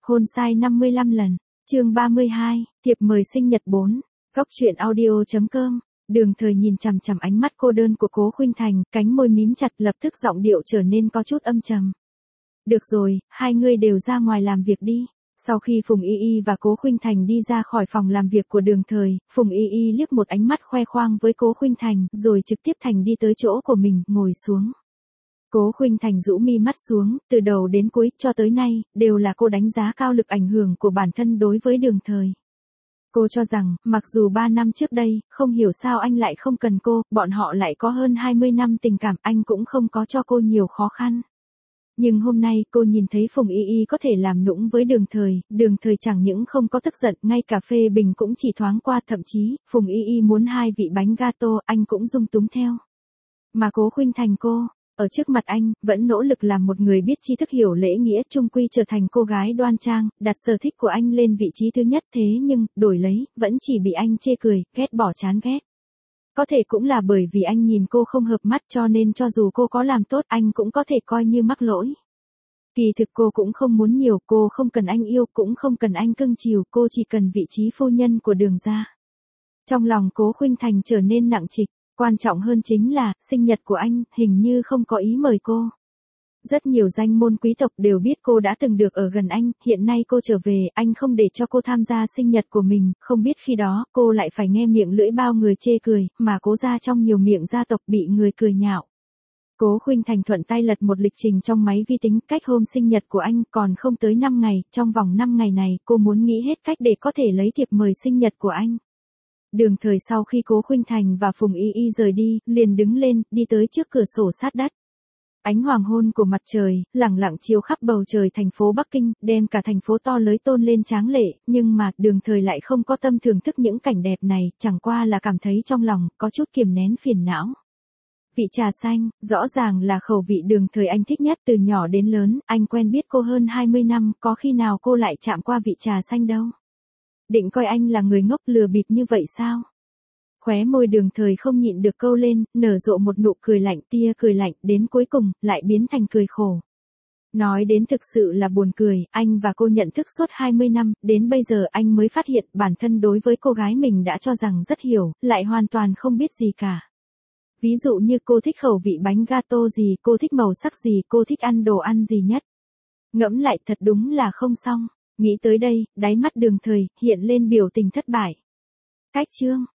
Hôn sai 55 lần. Chương 32, thiệp mời sinh nhật 4. Góc truyện audio.com. Đường Thời nhìn chằm chằm ánh mắt cô đơn của Cố Khuynh Thành, cánh môi mím chặt, lập tức giọng điệu trở nên có chút âm trầm. Được rồi, hai người đều ra ngoài làm việc đi. Sau khi Phùng Y Y và Cố Khuynh Thành đi ra khỏi phòng làm việc của Đường Thời, Phùng Y Y liếc một ánh mắt khoe khoang với Cố Khuynh Thành, rồi trực tiếp đi tới chỗ của mình, ngồi xuống. Cố Khuynh Thành rũ mi mắt xuống, từ đầu đến cuối, cho tới nay, đều là cô đánh giá cao lực ảnh hưởng của bản thân đối với Đường Thời. Cô cho rằng, mặc dù 3 năm trước đây, không hiểu sao anh lại không cần cô, bọn họ lại có hơn 20 năm tình cảm, anh cũng không có cho cô nhiều khó khăn. Nhưng hôm nay cô nhìn thấy Phùng Y Y có thể làm nũng với Đường Thời chẳng những không có tức giận, ngay cả phê bình cũng chỉ thoáng qua, thậm chí, Phùng Y Y muốn 2 vị bánh gato, anh cũng dung túng theo. Mà Cố Khuynh Thành cô, ở trước mặt anh, vẫn nỗ lực làm một người biết tri thức hiểu lễ nghĩa, chung quy trở thành cô gái đoan trang, đặt sở thích của anh lên vị trí thứ nhất, thế nhưng, đổi lấy, vẫn chỉ bị anh chê cười, ghét bỏ, chán ghét. Có thể cũng là bởi vì anh nhìn cô không hợp mắt, cho nên cho dù cô có làm tốt, anh cũng có thể coi như mắc lỗi. Kỳ thực cô cũng không muốn nhiều, cô không cần anh yêu, cũng không cần anh cưng chiều, cô chỉ cần vị trí phu nhân của Đường gia. Trong lòng Cố Khuynh Thành trở nên nặng trịch, quan trọng hơn chính là, sinh nhật của anh, hình như không có ý mời cô. Rất nhiều danh môn quý tộc đều biết cô đã từng được ở gần anh, hiện nay cô trở về, anh không để cho cô tham gia sinh nhật của mình, không biết khi đó, cô lại phải nghe miệng lưỡi bao người chê cười, mà Cố gia trong nhiều miệng gia tộc bị người cười nhạo. Cố Khuynh Thành thuận tay lật một lịch trình trong máy vi tính, cách hôm sinh nhật của anh còn không tới 5 ngày, trong vòng 5 ngày này, cô muốn nghĩ hết cách để có thể lấy thiệp mời sinh nhật của anh. Đường Thời sau khi Cố Khuynh Thành và Phùng Y Y rời đi, liền đứng lên, đi tới trước cửa sổ sát đất. Ánh hoàng hôn của mặt trời, lẳng lặng chiếu khắp bầu trời thành phố Bắc Kinh, đem cả thành phố to lớn tôn lên tráng lệ, nhưng mà, Đường Thời lại không có tâm thưởng thức những cảnh đẹp này, chẳng qua là cảm thấy trong lòng, có chút kiềm nén phiền não. Vị trà xanh, rõ ràng là khẩu vị Đường Thời anh thích nhất, từ nhỏ đến lớn, anh quen biết cô hơn 20 năm, có khi nào cô lại chạm qua vị trà xanh đâu. Định coi anh là người ngốc lừa bịp như vậy sao? Khóe môi Đường Thời không nhịn được câu lên, nở rộ một nụ cười lạnh, tia cười lạnh, đến cuối cùng, lại biến thành cười khổ. Nói đến thực sự là buồn cười, anh và cô nhận thức suốt 20 năm, đến bây giờ anh mới phát hiện bản thân đối với cô gái mình đã cho rằng rất hiểu, lại hoàn toàn không biết gì cả. Ví dụ như cô thích khẩu vị bánh gato gì, cô thích màu sắc gì, cô thích ăn đồ ăn gì nhất. Ngẫm lại thật đúng là không xong. Nghĩ tới đây, đáy mắt Đường Thời hiện lên biểu tình thất bại. Cách chương